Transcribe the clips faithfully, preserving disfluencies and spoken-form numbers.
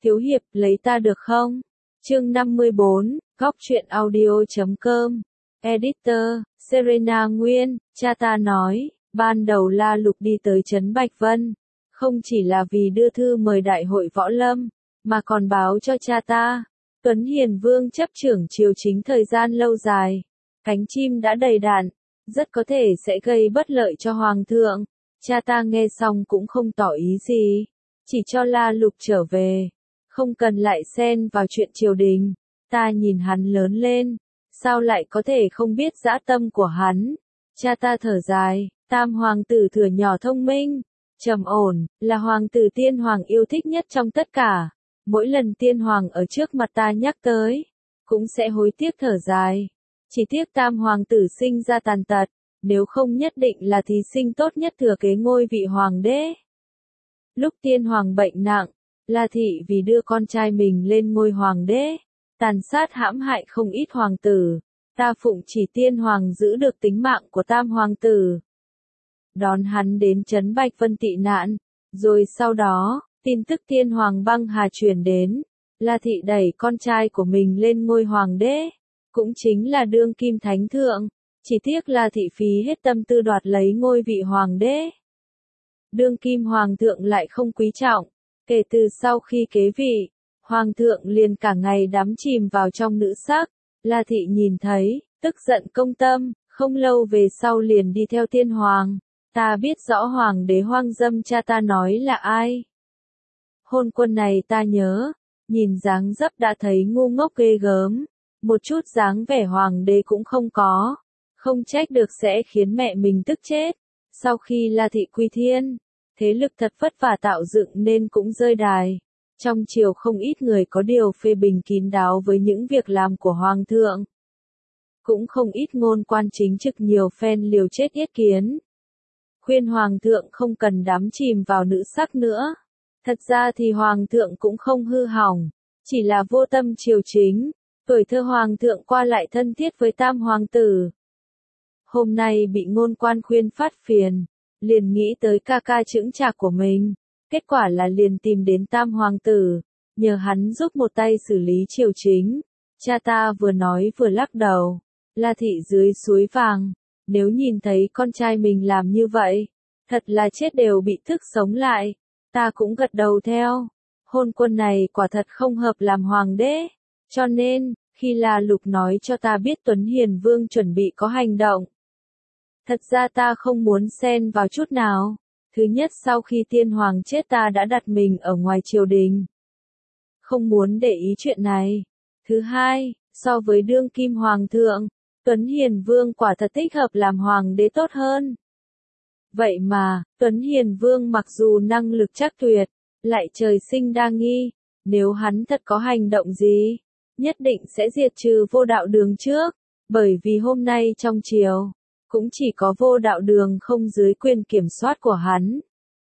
Thiếu hiệp, lấy ta được không? Chương năm mươi bốn, góc truyện audio chấm com. Editor, Serena Nguyên, cha ta nói, ban đầu La Lục đi tới trấn Bạch Vân, không chỉ là vì đưa thư mời đại hội võ lâm, mà còn báo cho cha ta, Tuấn Hiền Vương chấp trưởng triều chính thời gian lâu dài, cánh chim đã đầy đạn, rất có thể sẽ gây bất lợi cho Hoàng thượng. Cha ta nghe xong cũng không tỏ ý gì, chỉ cho La Lục trở về, không cần lại xen vào chuyện triều đình. Ta nhìn hắn lớn lên, sao lại có thể không biết dã tâm của hắn? Cha ta thở dài, Tam hoàng tử thừa nhỏ thông minh, trầm ổn, là hoàng tử tiên hoàng yêu thích nhất trong tất cả. Mỗi lần tiên hoàng ở trước mặt ta nhắc tới, cũng sẽ hối tiếc thở dài. Chỉ tiếc Tam hoàng tử sinh ra tàn tật, nếu không nhất định là thí sinh tốt nhất thừa kế ngôi vị hoàng đế. Lúc tiên hoàng bệnh nặng, La thị vì đưa con trai mình lên ngôi hoàng đế, tàn sát hãm hại không ít hoàng tử. Ta phụng chỉ tiên hoàng giữ được tính mạng của Tam hoàng tử, đón hắn đến trấn Bạch Vân tị nạn, rồi sau đó, tin tức tiên hoàng băng hà truyền đến, La thị đẩy con trai của mình lên ngôi hoàng đế, cũng chính là đương kim thánh thượng, chỉ tiếc La thị phí hết tâm tư đoạt lấy ngôi vị hoàng đế. Đương kim hoàng thượng lại không quý trọng, kể từ sau khi kế vị, hoàng thượng liền cả ngày đắm chìm vào trong nữ sắc. La thị nhìn thấy, tức giận công tâm, không lâu về sau liền đi theo tiên hoàng. Ta biết rõ hoàng đế hoang dâm cha ta nói là ai. Hôn quân này ta nhớ, nhìn dáng dấp đã thấy ngu ngốc ghê gớm, một chút dáng vẻ hoàng đế cũng không có, không trách được sẽ khiến mẹ mình tức chết. Sau khi La thị quy thiên, thế lực thật vất vả tạo dựng nên cũng rơi đài. Trong triều không ít người có điều phê bình kín đáo với những việc làm của hoàng thượng. Cũng không ít ngôn quan chính trực nhiều phen liều chết yết kiến. Khuyên hoàng thượng không cần đắm chìm vào nữ sắc nữa. Thật ra thì hoàng thượng cũng không hư hỏng, chỉ là vô tâm triều chính. Tuổi thơ hoàng thượng qua lại thân thiết với Tam hoàng tử. Hôm nay bị ngôn quan khuyên phát phiền, liền nghĩ tới ca ca chững chạc của mình. Kết quả là liền tìm đến Tam hoàng tử, nhờ hắn giúp một tay xử lý triều chính. Cha ta vừa nói vừa lắc đầu, La thị dưới suối vàng, nếu nhìn thấy con trai mình làm như vậy, thật là chết đều bị thức sống lại. Ta cũng gật đầu theo, hôn quân này quả thật không hợp làm hoàng đế, cho nên, khi La Lục nói cho ta biết Tuấn Hiền Vương chuẩn bị có hành động, thật ra ta không muốn xen vào chút nào. Thứ nhất, sau khi tiên hoàng chết ta đã đặt mình ở ngoài triều đình, không muốn để ý chuyện này. Thứ hai, so với đương kim hoàng thượng, Tuấn Hiền Vương quả thật thích hợp làm hoàng đế tốt hơn. Vậy mà, Tuấn Hiền Vương mặc dù năng lực chắc tuyệt, lại trời sinh đa nghi, nếu hắn thật có hành động gì, nhất định sẽ diệt trừ Vô Đạo Đường trước, bởi vì hôm nay trong triều, cũng chỉ có Vô Đạo Đường không dưới quyền kiểm soát của hắn.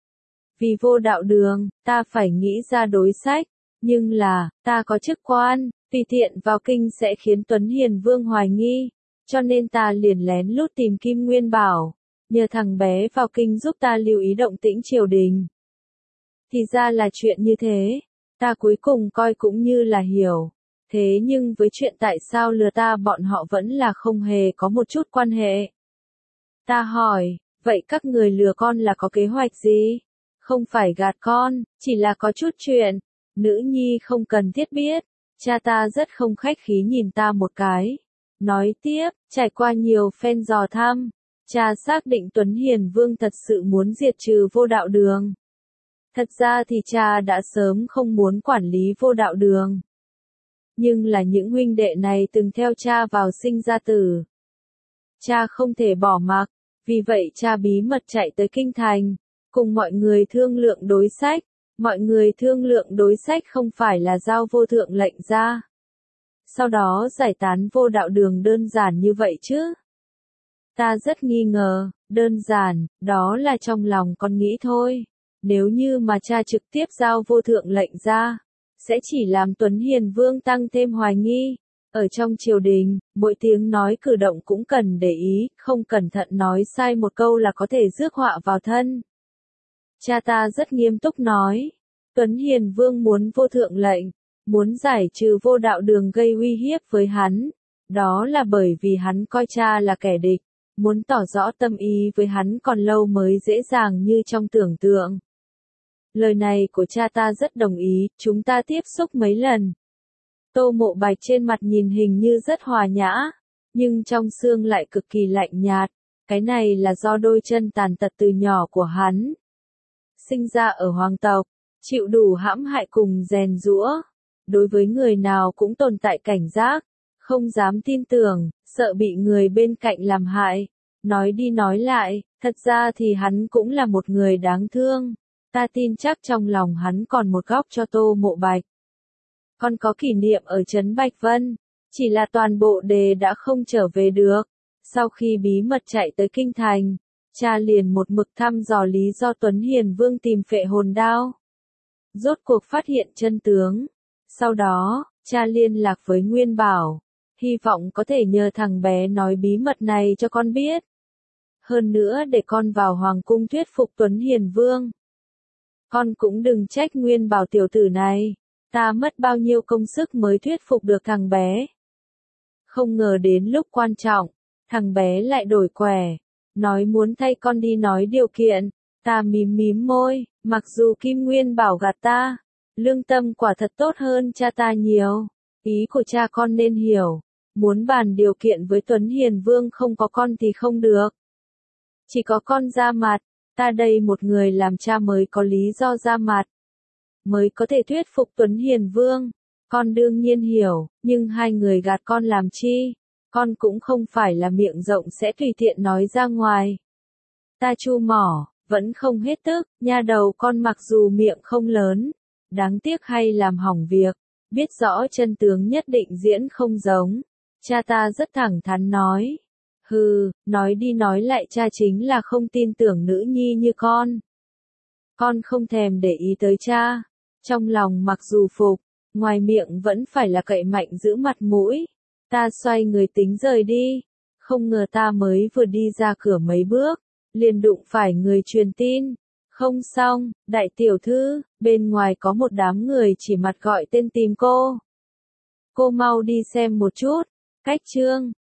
Vì Vô Đạo Đường, ta phải nghĩ ra đối sách, nhưng là, ta có chức quan, tùy tiện vào kinh sẽ khiến Tuấn Hiền Vương hoài nghi, cho nên ta liền lén lút tìm Kim Nguyên Bảo, nhờ thằng bé vào kinh giúp ta lưu ý động tĩnh triều đình. Thì ra là chuyện như thế, ta cuối cùng coi cũng như là hiểu, thế nhưng với chuyện tại sao lừa ta bọn họ vẫn là không hề có một chút quan hệ. Ta hỏi, vậy các người lừa con là có kế hoạch gì? Không phải gạt con, chỉ là có chút chuyện, nữ nhi không cần thiết biết. Cha ta rất không khách khí nhìn ta một cái, nói tiếp, trải qua nhiều phen dò thăm, cha xác định Tuấn Hiền Vương thật sự muốn diệt trừ Vô Đạo Đường. Thật ra thì cha đã sớm không muốn quản lý Vô Đạo Đường, nhưng là những huynh đệ này từng theo cha vào sinh ra tử, cha không thể bỏ mặc, vì vậy cha bí mật chạy tới kinh thành, cùng mọi người thương lượng đối sách. Mọi người thương lượng đối sách không phải là giao vô thượng lệnh ra, sau đó giải tán Vô Đạo Đường đơn giản như vậy chứ. Ta rất nghi ngờ, đơn giản, đó là trong lòng con nghĩ thôi. Nếu như mà cha trực tiếp giao vô thượng lệnh ra, sẽ chỉ làm Tuấn Hiền Vương tăng thêm hoài nghi. Ở trong triều đình, mỗi tiếng nói cử động cũng cần để ý, không cẩn thận nói sai một câu là có thể rước họa vào thân. Cha ta rất nghiêm túc nói, Tuấn Hiền Vương muốn vô thượng lệnh, muốn giải trừ vô đạo đường gây uy hiếp với hắn. Đó là bởi vì hắn coi cha là kẻ địch, muốn tỏ rõ tâm ý với hắn còn lâu mới dễ dàng như trong tưởng tượng. Lời này của cha ta rất đồng ý, chúng ta tiếp xúc mấy lần. Tô Mộ Bạch trên mặt nhìn hình như rất hòa nhã, nhưng trong xương lại cực kỳ lạnh nhạt. Cái này là do đôi chân tàn tật từ nhỏ của hắn. Sinh ra ở hoàng tộc, chịu đủ hãm hại cùng rèn giũa. Đối với người nào cũng tồn tại cảnh giác, không dám tin tưởng, sợ bị người bên cạnh làm hại. Nói đi nói lại, thật ra thì hắn cũng là một người đáng thương. Ta tin chắc trong lòng hắn còn một góc cho Tô Mộ Bạch. Con có kỷ niệm ở trấn Bạch Vân, chỉ là toàn bộ đề đã không trở về được. Sau khi bí mật chạy tới kinh thành, cha liền một mực thăm dò lý do Tuấn Hiền Vương tìm phệ hồn đao. Rốt cuộc phát hiện chân tướng. Sau đó, cha liên lạc với Nguyên Bảo, hy vọng có thể nhờ thằng bé nói bí mật này cho con biết. Hơn nữa để con vào hoàng cung thuyết phục Tuấn Hiền Vương. Con cũng đừng trách Nguyên Bảo tiểu tử này, ta mất bao nhiêu công sức mới thuyết phục được thằng bé. Không ngờ đến lúc quan trọng, thằng bé lại đổi quẻ, nói muốn thay con đi nói điều kiện. Ta mím mím môi, mặc dù Kim Nguyên Bảo gạt ta, lương tâm quả thật tốt hơn cha ta nhiều. Ý của cha con nên hiểu, muốn bàn điều kiện với Tuấn Hiền Vương không có con thì không được. Chỉ có con ra mặt, ta đây một người làm cha mới có lý do ra mặt, mới có thể thuyết phục Tuấn Hiền Vương. Con đương nhiên hiểu, nhưng hai người gạt con làm chi? Con cũng không phải là miệng rộng sẽ tùy tiện nói ra ngoài. Ta chu mỏ, vẫn không hết tức, nha đầu con mặc dù miệng không lớn, đáng tiếc hay làm hỏng việc, biết rõ chân tướng nhất định diễn không giống. Cha ta rất thẳng thắn nói. Hừ, nói đi nói lại cha chính là không tin tưởng nữ nhi như con. Con không thèm để ý tới cha, trong lòng mặc dù phục, ngoài miệng vẫn phải là cậy mạnh giữ mặt mũi. Ta xoay người tính rời đi, không ngờ ta mới vừa đi ra cửa mấy bước, liền đụng phải người truyền tin. Không xong, đại tiểu thư, bên ngoài có một đám người chỉ mặt gọi tên tìm cô. Cô mau đi xem một chút. Cách chương